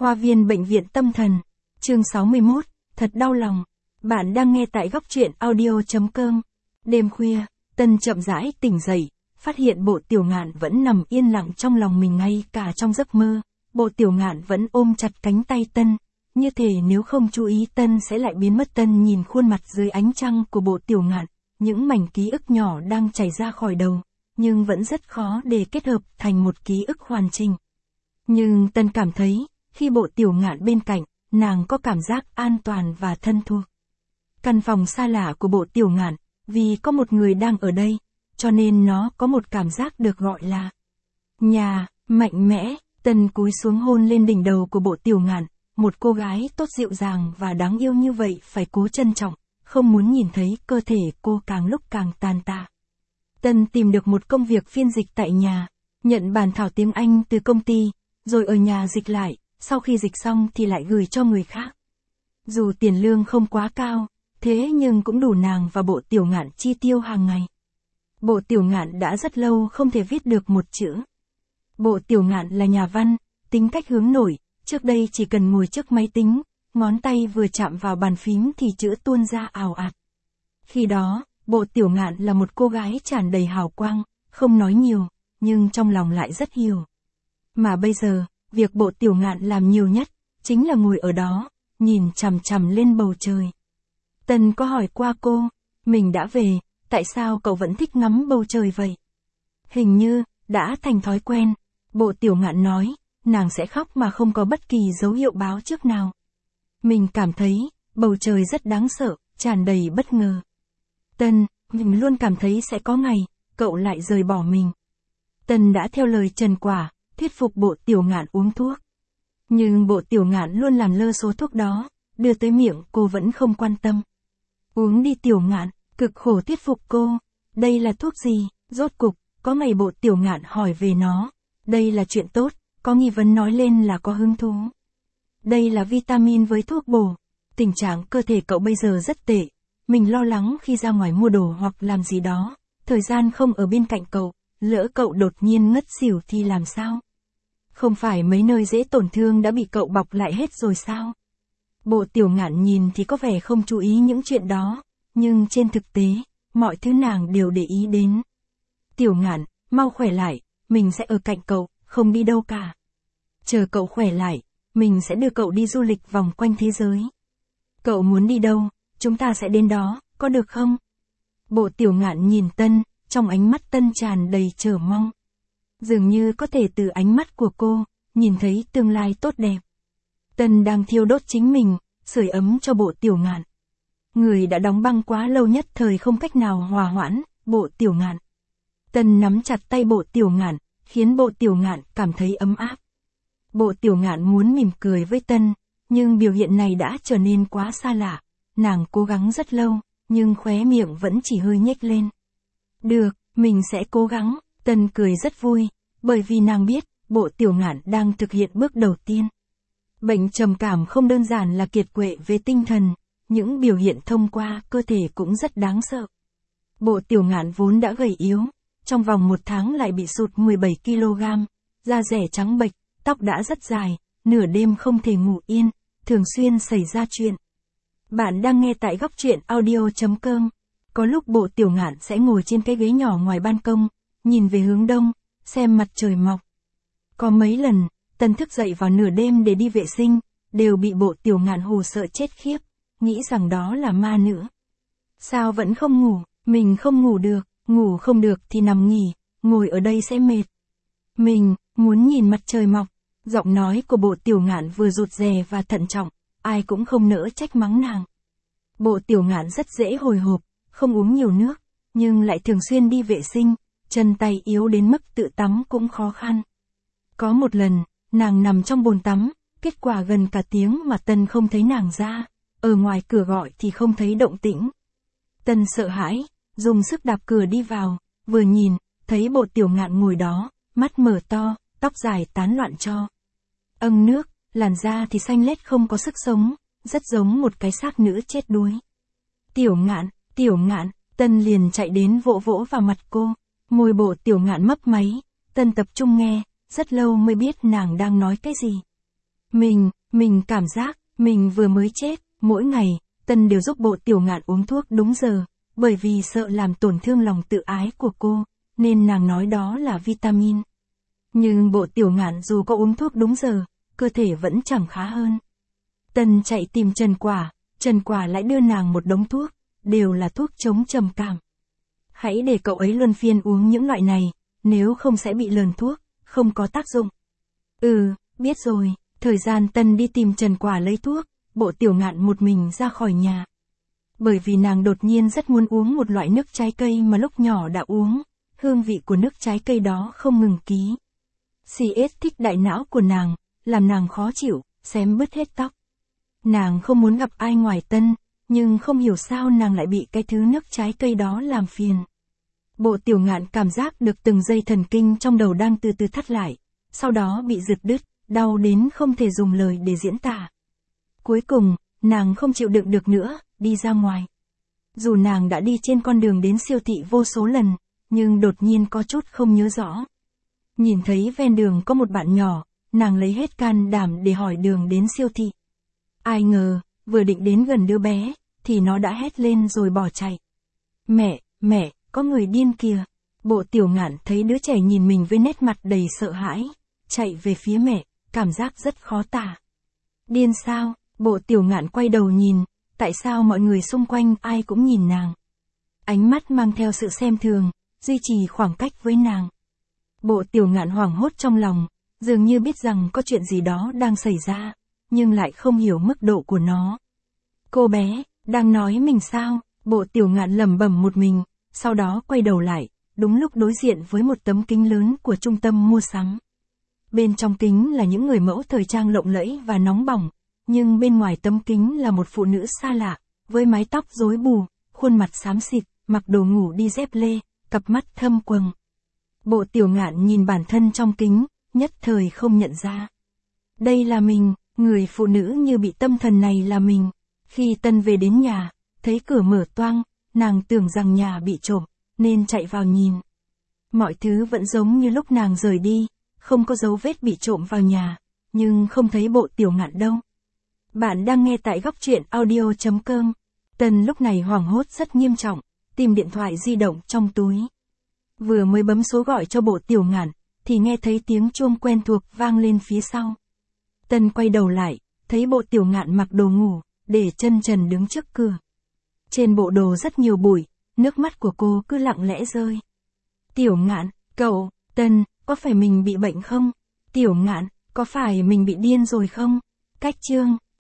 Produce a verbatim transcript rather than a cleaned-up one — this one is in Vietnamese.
Khoa viên Bệnh viện Tâm thần. Chương sáu mươi mốt, thật đau lòng. Bạn đang nghe tại góc truyện audio.com. Đêm khuya, Tân chậm rãi tỉnh dậy, phát hiện Bộ Tiểu Ngạn vẫn nằm yên lặng trong lòng mình ngay cả trong giấc mơ. Bộ Tiểu Ngạn vẫn ôm chặt cánh tay Tân, như thể nếu không chú ý Tân sẽ lại biến mất. Tân nhìn khuôn mặt dưới ánh trăng của Bộ Tiểu Ngạn, những mảnh ký ức nhỏ đang chảy ra khỏi đầu, nhưng vẫn rất khó để kết hợp thành một ký ức hoàn chỉnh. Nhưng Tân cảm thấy, khi Bộ Tiểu Ngạn bên cạnh, nàng có cảm giác an toàn và thân thuộc. Căn phòng xa lạ của Bộ Tiểu Ngạn, vì có một người đang ở đây, cho nên nó có một cảm giác được gọi là nhà, mạnh mẽ. Tân cúi xuống hôn lên đỉnh đầu của Bộ Tiểu Ngạn, một cô gái tốt dịu dàng và đáng yêu như vậy phải cố trân trọng, không muốn nhìn thấy cơ thể cô càng lúc càng tàn tạ. Tân tìm được một công việc phiên dịch tại nhà, nhận bản thảo tiếng Anh từ công ty, rồi ở nhà dịch lại, sau khi dịch xong thì lại gửi cho người khác. Dù tiền lương không quá cao, thế nhưng cũng đủ nàng và Bộ Tiểu Ngạn chi tiêu hàng ngày. Bộ Tiểu Ngạn đã rất lâu không thể viết được một chữ. Bộ Tiểu Ngạn là nhà văn, tính cách hướng nội, trước đây chỉ cần ngồi trước máy tính, ngón tay vừa chạm vào bàn phím thì chữ tuôn ra ào ạt. Khi đó, Bộ Tiểu Ngạn là một cô gái tràn đầy hào quang, không nói nhiều, nhưng trong lòng lại rất hiểu. Mà bây giờ, việc Bộ Tiểu Ngạn làm nhiều nhất, chính là ngồi ở đó, nhìn chằm chằm lên bầu trời. Tân có hỏi qua cô, mình đã về, tại sao cậu vẫn thích ngắm bầu trời vậy? Hình như, đã thành thói quen. Bộ Tiểu Ngạn nói, nàng sẽ khóc mà không có bất kỳ dấu hiệu báo trước nào. Mình cảm thấy, bầu trời rất đáng sợ, tràn đầy bất ngờ. Tân, mình luôn cảm thấy sẽ có ngày, cậu lại rời bỏ mình. Tân đã theo lời Trần Quả, thuyết phục Bộ Tiểu Ngạn uống thuốc. Nhưng Bộ Tiểu Ngạn luôn làm lơ số thuốc đó, đưa tới miệng cô vẫn không quan tâm. Uống đi Tiểu Ngạn, cực khổ thuyết phục cô. Đây là thuốc gì? Rốt cục, có ngày Bộ Tiểu Ngạn hỏi về nó. Đây là chuyện tốt, có nghi vấn nói lên là có hứng thú. Đây là vitamin với thuốc bổ. Tình trạng cơ thể cậu bây giờ rất tệ. Mình lo lắng khi ra ngoài mua đồ hoặc làm gì đó, thời gian không ở bên cạnh cậu, lỡ cậu đột nhiên ngất xỉu thì làm sao? Không phải mấy nơi dễ tổn thương đã bị cậu bọc lại hết rồi sao? Bộ Tiểu Ngạn nhìn thì có vẻ không chú ý những chuyện đó, nhưng trên thực tế, mọi thứ nàng đều để ý đến. Tiểu Ngạn, mau khỏe lại, mình sẽ ở cạnh cậu, không đi đâu cả. Chờ cậu khỏe lại, mình sẽ đưa cậu đi du lịch vòng quanh thế giới. Cậu muốn đi đâu, chúng ta sẽ đến đó, có được không? Bộ Tiểu Ngạn nhìn Tân, trong ánh mắt Tân tràn đầy chờ mong. Dường như có thể từ ánh mắt của cô, nhìn thấy tương lai tốt đẹp. Tân đang thiêu đốt chính mình, sưởi ấm cho Bộ Tiểu Ngạn. Người đã đóng băng quá lâu nhất thời không cách nào hòa hoãn, Bộ Tiểu Ngạn. Tân nắm chặt tay Bộ Tiểu Ngạn, khiến Bộ Tiểu Ngạn cảm thấy ấm áp. Bộ Tiểu Ngạn muốn mỉm cười với Tân, nhưng biểu hiện này đã trở nên quá xa lạ. Nàng cố gắng rất lâu, nhưng khóe miệng vẫn chỉ hơi nhếch lên. Được, mình sẽ cố gắng. Tân cười rất vui, bởi vì nàng biết, Bộ Tiểu Ngạn đang thực hiện bước đầu tiên. Bệnh trầm cảm không đơn giản là kiệt quệ về tinh thần, những biểu hiện thông qua cơ thể cũng rất đáng sợ. Bộ Tiểu Ngạn vốn đã gầy yếu, trong vòng một tháng lại bị sụt mười bảy ki lô gam, da rẻ trắng bệch, tóc đã rất dài, nửa đêm không thể ngủ yên, thường xuyên xảy ra chuyện. Bạn đang nghe tại góc truyện audio.com. Có lúc Bộ Tiểu Ngạn sẽ ngồi trên cái ghế nhỏ ngoài ban công, nhìn về hướng đông, xem mặt trời mọc. Có mấy lần, Tân thức dậy vào nửa đêm để đi vệ sinh, đều bị Bộ Tiểu Ngạn hù sợ chết khiếp, nghĩ rằng đó là ma nữa. Sao vẫn không ngủ, mình không ngủ được, ngủ không được thì nằm nghỉ, ngồi ở đây sẽ mệt. Mình, muốn nhìn mặt trời mọc. Giọng nói của Bộ Tiểu Ngạn vừa rụt rè và thận trọng, ai cũng không nỡ trách mắng nàng. Bộ Tiểu Ngạn rất dễ hồi hộp, không uống nhiều nước, nhưng lại thường xuyên đi vệ sinh, chân tay yếu đến mức tự tắm cũng khó khăn. Có một lần, nàng nằm trong bồn tắm, kết quả gần cả tiếng mà Tân không thấy nàng ra, ở ngoài cửa gọi thì không thấy động tĩnh. Tân sợ hãi, dùng sức đạp cửa đi vào, vừa nhìn, thấy Bộ Tiểu Ngạn ngồi đó, mắt mở to, tóc dài tán loạn tro. Âng nước, làn da thì xanh lét không có sức sống, rất giống một cái xác nữ chết đuối. Tiểu Ngạn, Tiểu Ngạn, Tân liền chạy đến vỗ vỗ vào mặt cô, môi Bộ Tiểu Ngạn mấp máy, Tân tập trung nghe, rất lâu mới biết nàng đang nói cái gì. Mình, mình cảm giác, mình vừa mới chết, mỗi ngày, Tân đều giúp Bộ Tiểu Ngạn uống thuốc đúng giờ, bởi vì sợ làm tổn thương lòng tự ái của cô, nên nàng nói đó là vitamin. Nhưng Bộ Tiểu Ngạn dù có uống thuốc đúng giờ, cơ thể vẫn chẳng khá hơn. Tân chạy tìm Trần Quả, Trần Quả lại đưa nàng một đống thuốc, đều là thuốc chống trầm cảm. Hãy để cậu ấy luân phiên uống những loại này, nếu không sẽ bị lờn thuốc, không có tác dụng. Ừ, biết rồi, thời gian Tân đi tìm Trần Quả lấy thuốc, Bộ Tiểu Ngạn một mình ra khỏi nhà. Bởi vì nàng đột nhiên rất muốn uống một loại nước trái cây mà lúc nhỏ đã uống, hương vị của nước trái cây đó không ngừng ký. xê ét thích đại não của nàng, làm nàng khó chịu, xém bứt hết tóc. Nàng không muốn gặp ai ngoài Tân, nhưng không hiểu sao nàng lại bị cái thứ nước trái cây đó làm phiền. Bộ Tiểu Ngạn cảm giác được từng dây thần kinh trong đầu đang từ từ thắt lại, sau đó bị giật đứt, đau đến không thể dùng lời để diễn tả. Cuối cùng, nàng không chịu đựng được nữa, đi ra ngoài. Dù nàng đã đi trên con đường đến siêu thị vô số lần, nhưng đột nhiên có chút không nhớ rõ. Nhìn thấy ven đường có một bạn nhỏ, nàng lấy hết can đảm để hỏi đường đến siêu thị. Ai ngờ, vừa định đến gần đứa bé, thì nó đã hét lên rồi bỏ chạy. Mẹ, mẹ, có người điên kìa. Bộ Tiểu Ngạn thấy đứa trẻ nhìn mình với nét mặt đầy sợ hãi, chạy về phía mẹ, cảm giác rất khó tả. Điên sao? Bộ Tiểu Ngạn quay đầu nhìn, tại sao mọi người xung quanh ai cũng nhìn nàng. Ánh mắt mang theo sự xem thường, duy trì khoảng cách với nàng. Bộ Tiểu Ngạn hoảng hốt trong lòng, dường như biết rằng có chuyện gì đó đang xảy ra, nhưng lại không hiểu mức độ của nó. Cô bé, đang nói mình sao? Bộ Tiểu Ngạn lẩm bẩm một mình, sau đó quay đầu lại, đúng lúc đối diện với một tấm kính lớn của trung tâm mua sắm. Bên trong kính là những người mẫu thời trang lộng lẫy và nóng bỏng, nhưng bên ngoài tấm kính là một phụ nữ xa lạ, với mái tóc rối bù, khuôn mặt xám xịt, mặc đồ ngủ đi dép lê, cặp mắt thâm quầng. Bộ Tiểu Ngạn nhìn bản thân trong kính, nhất thời không nhận ra. Đây là mình, người phụ nữ như bị tâm thần này là mình. Khi Tân về đến nhà, thấy cửa mở toang, nàng tưởng rằng nhà bị trộm, nên chạy vào nhìn. Mọi thứ vẫn giống như lúc nàng rời đi, không có dấu vết bị trộm vào nhà, nhưng không thấy Bộ Tiểu Ngạn đâu. Bạn đang nghe tại góc truyện audio chấm com. Tân lúc này hoảng hốt rất nghiêm trọng, tìm điện thoại di động trong túi. Vừa mới bấm số gọi cho Bộ Tiểu Ngạn, thì nghe thấy tiếng chuông quen thuộc vang lên phía sau. Tân quay đầu lại, thấy Bộ Tiểu Ngạn mặc đồ ngủ, để chân trần đứng trước cửa. Trên bộ đồ rất nhiều bụi, nước mắt của cô cứ lặng lẽ rơi. Tiểu Ngạn, cậu, Tân, có phải mình bị bệnh không? Tiểu Ngạn, có phải mình bị điên rồi không? Cách chương,